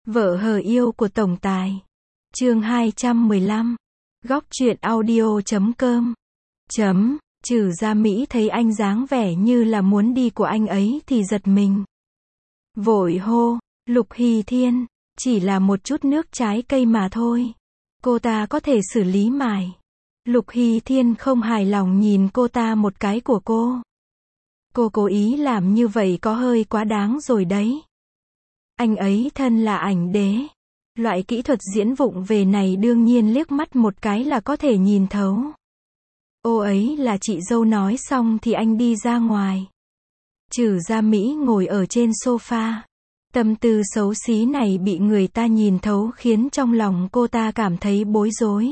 Vợ hờ yêu của tổng tài. Chương 215. Góc truyện audio.com. Trừ Gia Mỹ thấy anh dáng vẻ như là muốn đi của anh ấy thì giật mình. Vội hô, Lục Hy Thiên, chỉ là một chút nước trái cây mà thôi. Cô ta có thể xử lý mải. Lục Hy Thiên không hài lòng nhìn cô ta một cái của cô. Cô cố ý làm như vậy có hơi quá đáng rồi đấy. Anh ấy thân là ảnh đế. Loại kỹ thuật diễn vụng về này đương nhiên liếc mắt một cái là có thể nhìn thấu. Ô ấy là chị dâu nói xong thì anh đi ra ngoài. Trừ Gia Mỹ ngồi ở trên sofa. Tâm tư xấu xí này bị người ta nhìn thấu khiến trong lòng cô ta cảm thấy bối rối.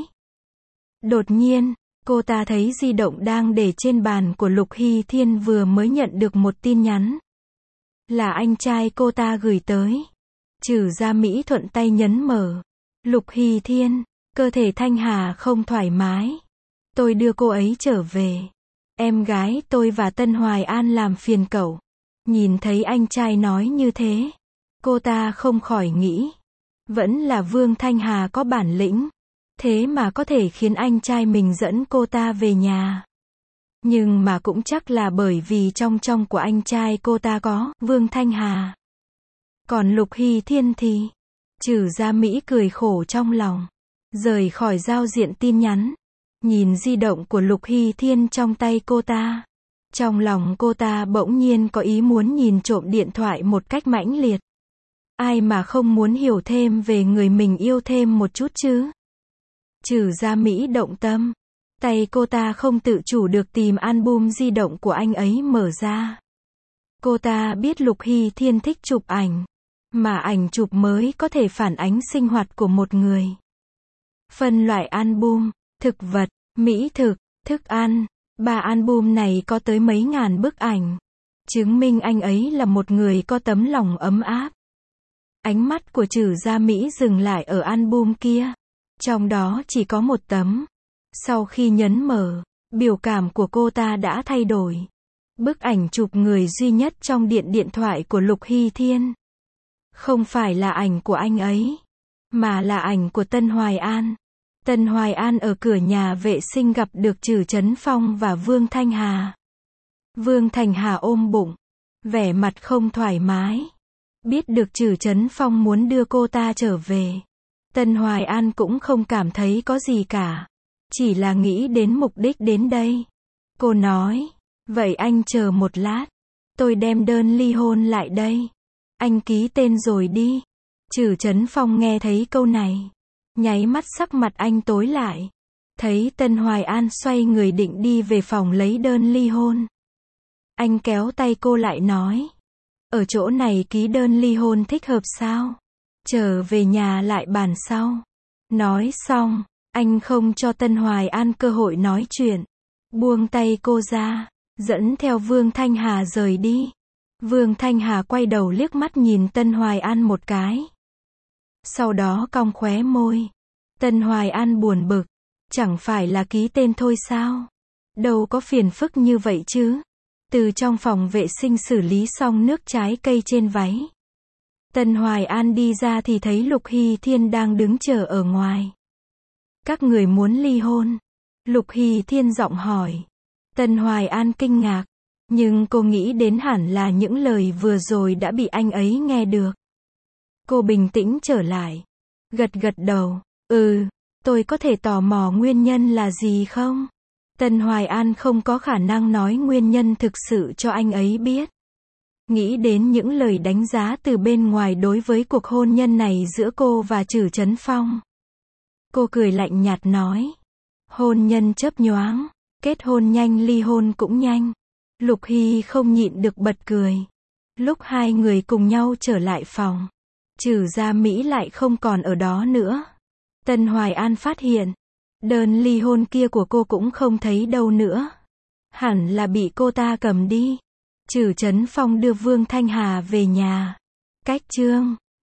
Đột nhiên, cô ta thấy di động đang để trên bàn của Lục Hy Thiên vừa mới nhận được một tin nhắn. Là anh trai cô ta gửi tới. Trừ Gia Mỹ thuận tay nhấn mở. Lục Hy Thiên, cơ thể Thanh Hà không thoải mái. Tôi đưa cô ấy trở về. Em gái tôi và Tân Hoài An làm phiền cậu. Nhìn thấy anh trai nói như thế, cô ta không khỏi nghĩ. Vẫn là Vương Thanh Hà có bản lĩnh. Thế mà có thể khiến anh trai mình dẫn cô ta về nhà. Nhưng mà cũng chắc là bởi vì trong của anh trai cô ta có Vương Thanh Hà. Còn Lục Hy Thiên thì... Trừ Gia Mỹ cười khổ trong lòng. Rời khỏi giao diện tin nhắn. Nhìn di động của Lục Hy Thiên trong tay cô ta. Trong lòng cô ta bỗng nhiên có ý muốn nhìn trộm điện thoại một cách mãnh liệt. Ai mà không muốn hiểu thêm về người mình yêu thêm một chút chứ. Trừ Gia Mỹ động tâm. Tay cô ta không tự chủ được tìm album di động của anh ấy mở ra. Cô ta biết Lục Hy Thiên thích chụp ảnh. Mà ảnh chụp mới có thể phản ánh sinh hoạt của một người. Phân loại album, thực vật, mỹ thực, thức ăn. 3 album này có tới mấy ngàn bức ảnh. Chứng minh anh ấy là một người có tấm lòng ấm áp. Ánh mắt của Trừ Gia Mỹ dừng lại ở album kia. Trong đó chỉ có một tấm. Sau khi nhấn mở, biểu cảm của cô ta đã thay đổi. Bức ảnh chụp người duy nhất trong điện thoại của Lục Hy Thiên. Không phải là ảnh của anh ấy, mà là ảnh của Tân Hoài An. Tân Hoài An ở cửa nhà vệ sinh gặp được Trử Trấn Phong và Vương Thanh Hà. Vương Thanh Hà ôm bụng, vẻ mặt không thoải mái. Biết được Trử Trấn Phong muốn đưa cô ta trở về. Tân Hoài An cũng không cảm thấy có gì cả. Chỉ là nghĩ đến mục đích đến đây. Cô nói, vậy anh chờ một lát. Tôi đem đơn ly hôn lại đây. Anh ký tên rồi đi. Trử Trấn Phong nghe thấy câu này. Nháy mắt sắc mặt anh tối lại. Thấy Tân Hoài An xoay người định đi về phòng lấy đơn ly hôn. Anh kéo tay cô lại nói. Ở chỗ này ký đơn ly hôn thích hợp sao? Trở về nhà lại bàn sau. Nói xong, anh không cho Tân Hoài An cơ hội nói chuyện. Buông tay cô ra, dẫn theo Vương Thanh Hà rời đi. Vương Thanh Hà quay đầu liếc mắt nhìn Tân Hoài An một cái. Sau đó cong khóe môi. Tân Hoài An buồn bực. Chẳng phải là ký tên thôi sao? Đâu có phiền phức như vậy chứ. Từ trong phòng vệ sinh xử lý xong nước trái cây trên váy. Tân Hoài An đi ra thì thấy Lục Hy Thiên đang đứng chờ ở ngoài. Các người muốn ly hôn? Lục Hy Thiên giọng hỏi. Tân Hoài An kinh ngạc. Nhưng cô nghĩ đến hẳn là những lời vừa rồi đã bị anh ấy nghe được. Cô bình tĩnh trở lại. Gật đầu. Tôi có thể tò mò nguyên nhân là gì không? Tân Hoài An không có khả năng nói nguyên nhân thực sự cho anh ấy biết. Nghĩ đến những lời đánh giá từ bên ngoài đối với cuộc hôn nhân này giữa cô và Trử Trấn Phong. Cô cười lạnh nhạt nói. Hôn nhân chớp nhoáng. Kết hôn nhanh ly hôn cũng nhanh. Lục Hy không nhịn được bật cười. Lúc hai người cùng nhau trở lại phòng. Trừ Gia Mỹ lại không còn ở đó nữa. Tân Hoài An phát hiện. Đơn ly hôn kia của cô cũng không thấy đâu nữa. Hẳn là bị cô ta cầm đi. Trử Trấn Phong đưa Vương Thanh Hà về nhà. Cách chương